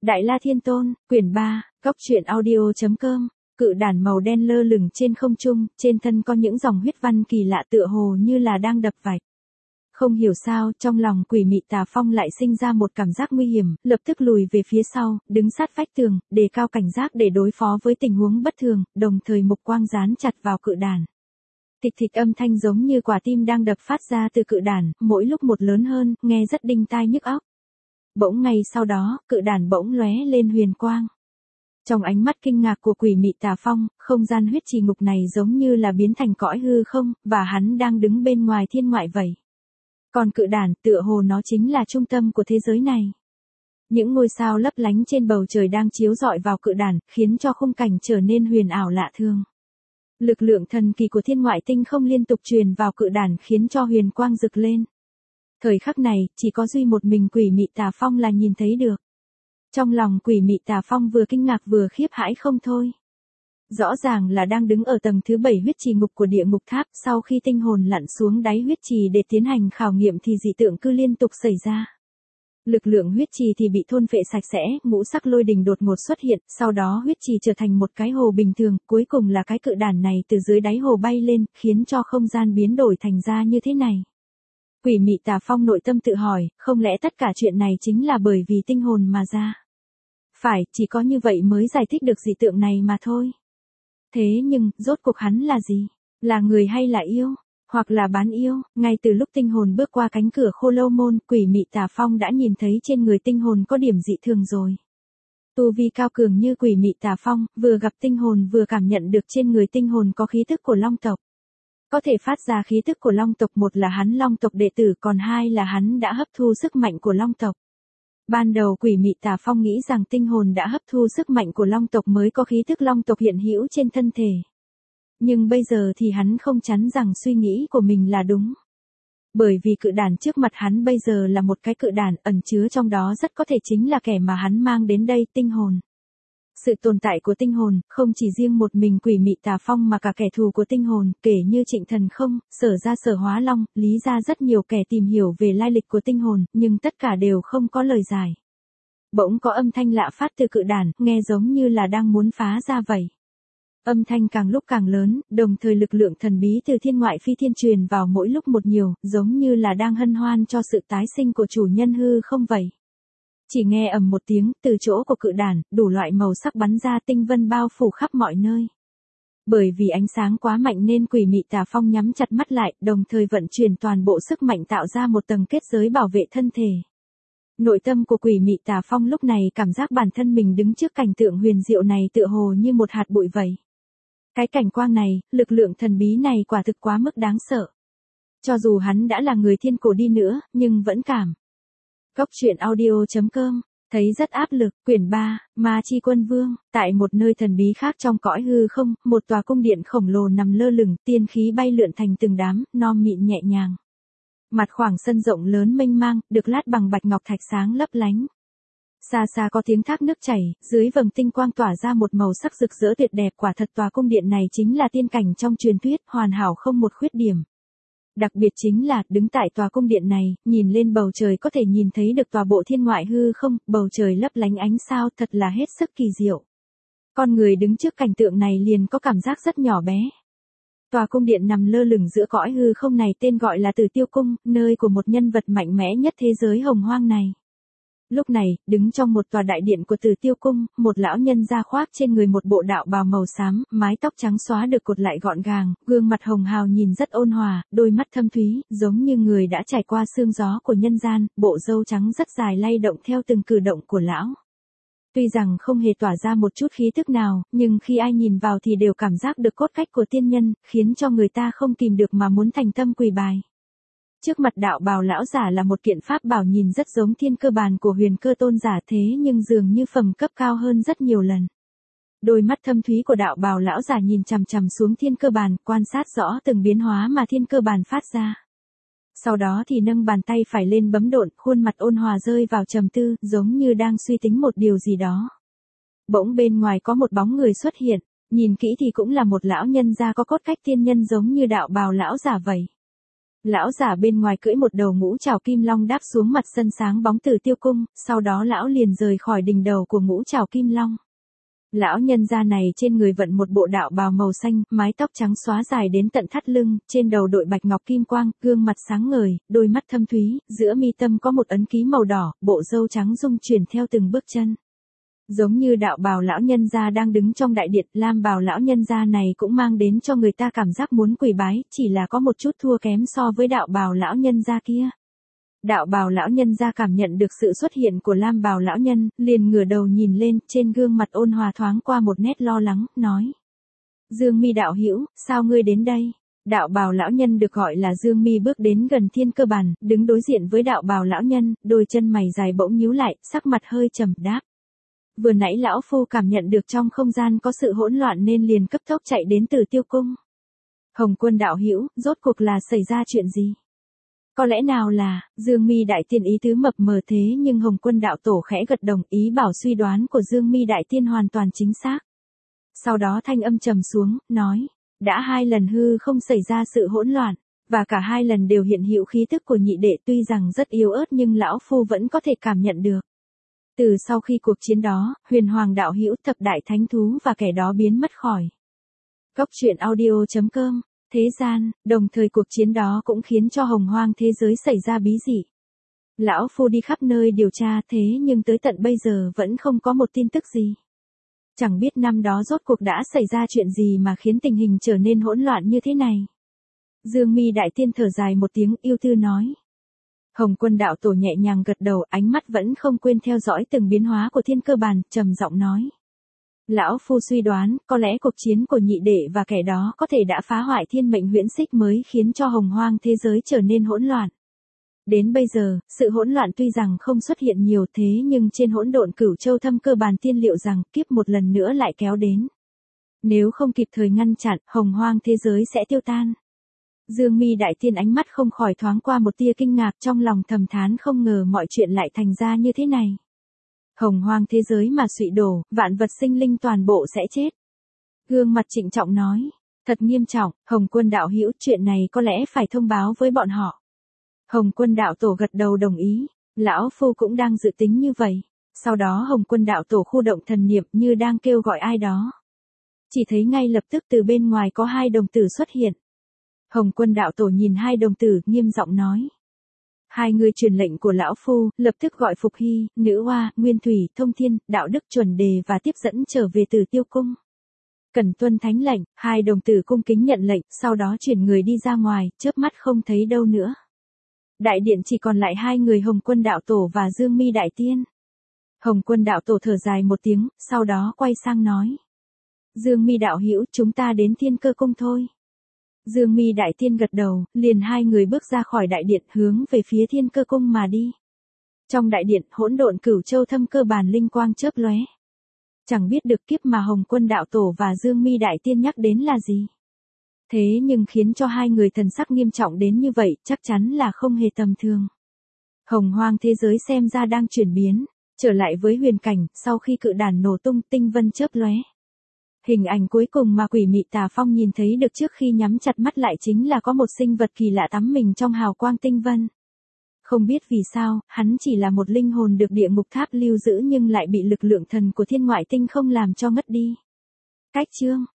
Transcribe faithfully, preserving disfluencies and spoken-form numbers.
Đại La Thiên Tôn, quyển ba, góc truyện audio.com, cự đản màu đen lơ lửng trên không trung, trên thân có những dòng huyết văn kỳ lạ tựa hồ như là đang đập vạch. Không hiểu sao, trong lòng Quỷ Mị Tà Phong lại sinh ra một cảm giác nguy hiểm, lập tức lùi về phía sau, đứng sát vách tường, đề cao cảnh giác để đối phó với tình huống bất thường, đồng thời mục quang dán chặt vào cự đản. Thịch thịch âm thanh giống như quả tim đang đập phát ra từ cự đản, mỗi lúc một lớn hơn, nghe rất đinh tai nhức óc. Bỗng ngay sau đó, cự đản bỗng lóe lên huyền quang. Trong ánh mắt kinh ngạc của Quỷ Mị Tà Phong, không gian huyết trì ngục này giống như là biến thành cõi hư không, và hắn đang đứng bên ngoài thiên ngoại vậy. Còn cự đản, tựa hồ nó chính là trung tâm của thế giới này. Những ngôi sao lấp lánh trên bầu trời đang chiếu rọi vào cự đản, khiến cho khung cảnh trở nên huyền ảo lạ thường. Lực lượng thần kỳ của thiên ngoại tinh không liên tục truyền vào cự đản khiến cho huyền quang rực lên. Thời khắc này, chỉ có duy một mình Quỷ Mị Tà Phong là nhìn thấy được. Trong lòng Quỷ Mị Tà Phong vừa kinh ngạc vừa khiếp hãi không thôi. Rõ ràng là đang đứng ở tầng thứ bảy huyết trì ngục của địa ngục tháp, sau khi tinh hồn lặn xuống đáy huyết trì để tiến hành khảo nghiệm thì dị tượng cứ liên tục xảy ra. Lực lượng huyết trì thì bị thôn phệ sạch sẽ, ngũ sắc lôi đình đột ngột xuất hiện, sau đó huyết trì trở thành một cái hồ bình thường, cuối cùng là cái cự đản này từ dưới đáy hồ bay lên, khiến cho không gian biến đổi thành ra như thế này. Quỷ Mị Tà Phong nội tâm tự hỏi, không lẽ tất cả chuyện này chính là bởi vì tinh hồn mà ra? Phải, chỉ có như vậy mới giải thích được dị tượng này mà thôi. Thế nhưng, rốt cuộc hắn là gì? Là người hay là yêu? Hoặc là bán yêu? Ngay từ lúc tinh hồn bước qua cánh cửa Khô Lâu Môn, Quỷ Mị Tà Phong đã nhìn thấy trên người tinh hồn có điểm dị thường rồi. Tu vi cao cường như Quỷ Mị Tà Phong, vừa gặp tinh hồn vừa cảm nhận được trên người tinh hồn có khí tức của Long tộc. Có thể phát ra khí tức của Long tộc, một là hắn Long tộc đệ tử, còn hai là hắn đã hấp thu sức mạnh của Long tộc. Ban đầu Quỷ Mị Tà Phong nghĩ rằng tinh hồn đã hấp thu sức mạnh của Long tộc mới có khí tức Long tộc hiện hữu trên thân thể. Nhưng bây giờ thì hắn không chắn rằng suy nghĩ của mình là đúng. Bởi vì cự đản trước mặt hắn bây giờ là một cái cự đản, ẩn chứa trong đó rất có thể chính là kẻ mà hắn mang đến đây, tinh hồn. Sự tồn tại của tinh hồn, không chỉ riêng một mình Quỷ Mị Tà Phong mà cả kẻ thù của tinh hồn, kể như Trịnh Thần Không, Sở Gia Sở Hóa Long, Lý Gia rất nhiều kẻ tìm hiểu về lai lịch của tinh hồn, nhưng tất cả đều không có lời giải. Bỗng có âm thanh lạ phát từ cự đản, nghe giống như là đang muốn phá ra vậy. Âm thanh càng lúc càng lớn, đồng thời lực lượng thần bí từ thiên ngoại phi thiên truyền vào mỗi lúc một nhiều, giống như là đang hân hoan cho sự tái sinh của chủ nhân hư không vậy. Chỉ nghe ầm một tiếng, từ chỗ của cự đản, đủ loại màu sắc bắn ra, tinh vân bao phủ khắp mọi nơi. Bởi vì ánh sáng quá mạnh nên Quỷ Mị Tà Phong nhắm chặt mắt lại, đồng thời vận chuyển toàn bộ sức mạnh tạo ra một tầng kết giới bảo vệ thân thể. Nội tâm của Quỷ Mị Tà Phong lúc này cảm giác bản thân mình đứng trước cảnh tượng huyền diệu này tựa hồ như một hạt bụi vậy. Cái cảnh quang này, lực lượng thần bí này quả thực quá mức đáng sợ. Cho dù hắn đã là người thiên cổ đi nữa, nhưng vẫn cảm. Góc truyện audio.com, thấy rất áp lực, quyển ba, Ma Chi Quân Vương, tại một nơi thần bí khác trong cõi hư không, một tòa cung điện khổng lồ nằm lơ lửng, tiên khí bay lượn thành từng đám, non mịn nhẹ nhàng. Mặt khoảng sân rộng lớn mênh mang, được lát bằng bạch ngọc thạch sáng lấp lánh. Xa xa có tiếng thác nước chảy, dưới vầng tinh quang tỏa ra một màu sắc rực rỡ tuyệt đẹp, quả thật tòa cung điện này chính là tiên cảnh trong truyền thuyết, hoàn hảo không một khuyết điểm. Đặc biệt chính là, đứng tại tòa cung điện này, nhìn lên bầu trời có thể nhìn thấy được tòa bộ thiên ngoại hư không, bầu trời lấp lánh ánh sao, thật là hết sức kỳ diệu. Con người đứng trước cảnh tượng này liền có cảm giác rất nhỏ bé. Tòa cung điện nằm lơ lửng giữa cõi hư không này tên gọi là Tử Tiêu Cung, nơi của một nhân vật mạnh mẽ nhất thế giới hồng hoang này. Lúc này, đứng trong một tòa đại điện của Tử Tiêu Cung, một lão nhân da khoác trên người một bộ đạo bào màu xám, mái tóc trắng xóa được cột lại gọn gàng, gương mặt hồng hào nhìn rất ôn hòa, đôi mắt thâm thúy, giống như người đã trải qua sương gió của nhân gian, bộ râu trắng rất dài lay động theo từng cử động của lão. Tuy rằng không hề tỏa ra một chút khí tức nào, nhưng khi ai nhìn vào thì đều cảm giác được cốt cách của tiên nhân, khiến cho người ta không kìm được mà muốn thành tâm quỳ bài. Trước mặt đạo bào lão giả là một kiện pháp bảo nhìn rất giống thiên cơ bàn của Huyền Cơ Tôn giả, thế nhưng dường như phẩm cấp cao hơn rất nhiều lần. Đôi mắt thâm thúy của đạo bào lão giả nhìn chằm chằm xuống thiên cơ bàn, quan sát rõ từng biến hóa mà thiên cơ bàn phát ra. Sau đó thì nâng bàn tay phải lên bấm độn, khuôn mặt ôn hòa rơi vào trầm tư, giống như đang suy tính một điều gì đó. Bỗng bên ngoài có một bóng người xuất hiện, nhìn kỹ thì cũng là một lão nhân gia có cốt cách tiên nhân giống như đạo bào lão giả vậy. Lão giả bên ngoài cưỡi một đầu ngũ trảo kim long đáp xuống mặt sân sáng bóng Tử Tiêu cung, sau đó lão liền rời khỏi đỉnh đầu của ngũ trảo kim long. Lão nhân gia này trên người vận một bộ đạo bào màu xanh, mái tóc trắng xóa dài đến tận thắt lưng, trên đầu đội bạch ngọc kim quang, gương mặt sáng ngời, đôi mắt thâm thúy, giữa mi tâm có một ấn ký màu đỏ, bộ râu trắng rung chuyển theo từng bước chân. Giống như đạo bào lão nhân gia đang đứng trong đại điện, lam bào lão nhân gia này cũng mang đến cho người ta cảm giác muốn quỳ bái, chỉ là có một chút thua kém so với đạo bào lão nhân gia kia. Đạo bào lão nhân gia cảm nhận được sự xuất hiện của lam bào lão nhân, liền ngửa đầu nhìn lên, trên gương mặt ôn hòa thoáng qua một nét lo lắng, nói. Dương Mi đạo hữu, sao ngươi đến đây? Đạo bào lão nhân được gọi là Dương Mi bước đến gần thiên cơ bàn, đứng đối diện với đạo bào lão nhân, đôi chân mày dài bỗng nhíu lại, sắc mặt hơi trầm đáp. Vừa nãy lão phu cảm nhận được trong không gian có sự hỗn loạn nên liền cấp tốc chạy đến Tử Tiêu cung. Hồng Quân đạo hữu, rốt cuộc là xảy ra chuyện gì? Có lẽ nào là, Dương Mi đại tiên ý tứ mập mờ thế nhưng Hồng Quân đạo tổ khẽ gật đồng, ý bảo suy đoán của Dương Mi đại tiên hoàn toàn chính xác. Sau đó thanh âm trầm xuống, nói, đã hai lần hư không xảy ra sự hỗn loạn, và cả hai lần đều hiện hữu khí tức của nhị đệ, tuy rằng rất yếu ớt nhưng lão phu vẫn có thể cảm nhận được. Từ sau khi cuộc chiến đó, Huyền Hoàng đạo hữu, thập đại thánh thú và kẻ đó biến mất khỏi. Cốc truyện audio chấm com. Thế gian, đồng thời cuộc chiến đó cũng khiến cho hồng hoang thế giới xảy ra bí dị. Lão phu đi khắp nơi điều tra thế nhưng tới tận bây giờ vẫn không có một tin tức gì. Chẳng biết năm đó rốt cuộc đã xảy ra chuyện gì mà khiến tình hình trở nên hỗn loạn như thế này. Dương Mi đại tiên thở dài một tiếng, yêu tư nói. Hồng Quân đạo tổ nhẹ nhàng gật đầu, ánh mắt vẫn không quên theo dõi từng biến hóa của thiên cơ bàn, trầm giọng nói. Lão phu suy đoán, có lẽ cuộc chiến của nhị đệ và kẻ đó có thể đã phá hoại thiên mệnh huyễn xích mới khiến cho hồng hoang thế giới trở nên hỗn loạn. Đến bây giờ, sự hỗn loạn tuy rằng không xuất hiện nhiều thế nhưng trên hỗn độn cửu châu thâm cơ bàn tiên liệu rằng kiếp một lần nữa lại kéo đến. Nếu không kịp thời ngăn chặn, hồng hoang thế giới sẽ tiêu tan. Dương Mi đại tiên ánh mắt không khỏi thoáng qua một tia kinh ngạc, trong lòng thầm thán không ngờ mọi chuyện lại thành ra như thế này. Hồng hoang thế giới mà suy đổ, vạn vật sinh linh toàn bộ sẽ chết. Gương mặt trịnh trọng nói, thật nghiêm trọng, Hồng Quân đạo hữu, chuyện này có lẽ phải thông báo với bọn họ. Hồng Quân đạo tổ gật đầu đồng ý, lão phu cũng đang dự tính như vậy. Sau đó Hồng Quân đạo tổ khu động thần niệm như đang kêu gọi ai đó. Chỉ thấy ngay lập tức từ bên ngoài có hai đồng tử xuất hiện. Hồng Quân đạo tổ nhìn hai đồng tử, nghiêm giọng nói. Hai người truyền lệnh của lão phu, lập tức gọi Phục Hy, Nữ Hoa, Nguyên Thủy, Thông Thiên, Đạo Đức Chuẩn Đề và tiếp dẫn trở về Tử Tiêu cung. Cần tuân thánh lệnh, hai đồng tử cung kính nhận lệnh, sau đó chuyển người đi ra ngoài, chớp mắt không thấy đâu nữa. Đại điện chỉ còn lại hai người Hồng Quân đạo tổ và Dương Mi đại tiên. Hồng Quân đạo tổ thở dài một tiếng, sau đó quay sang nói. Dương Mi đạo hữu, chúng ta đến Thiên Cơ cung thôi. Dương Mi đại tiên gật đầu, liền hai người bước ra khỏi đại điện hướng về phía Thiên Cơ cung mà đi. Trong đại điện, hỗn độn cửu châu thâm cơ bàn linh quang chớp lóe. Chẳng biết được kiếp mà Hồng Quân đạo tổ và Dương Mi đại tiên nhắc đến là gì. Thế nhưng khiến cho hai người thần sắc nghiêm trọng đến như vậy, chắc chắn là không hề tầm thường. Hồng hoang thế giới xem ra đang chuyển biến, trở lại với huyền cảnh, sau khi cự đàn nổ tung, tinh vân chớp lóe. Hình ảnh cuối cùng mà Quỷ Mị Tà Phong nhìn thấy được trước khi nhắm chặt mắt lại chính là có một sinh vật kỳ lạ tắm mình trong hào quang tinh vân. Không biết vì sao, hắn chỉ là một linh hồn được địa ngục tháp lưu giữ nhưng lại bị lực lượng thần của thiên ngoại tinh không làm cho ngất đi. Cách chương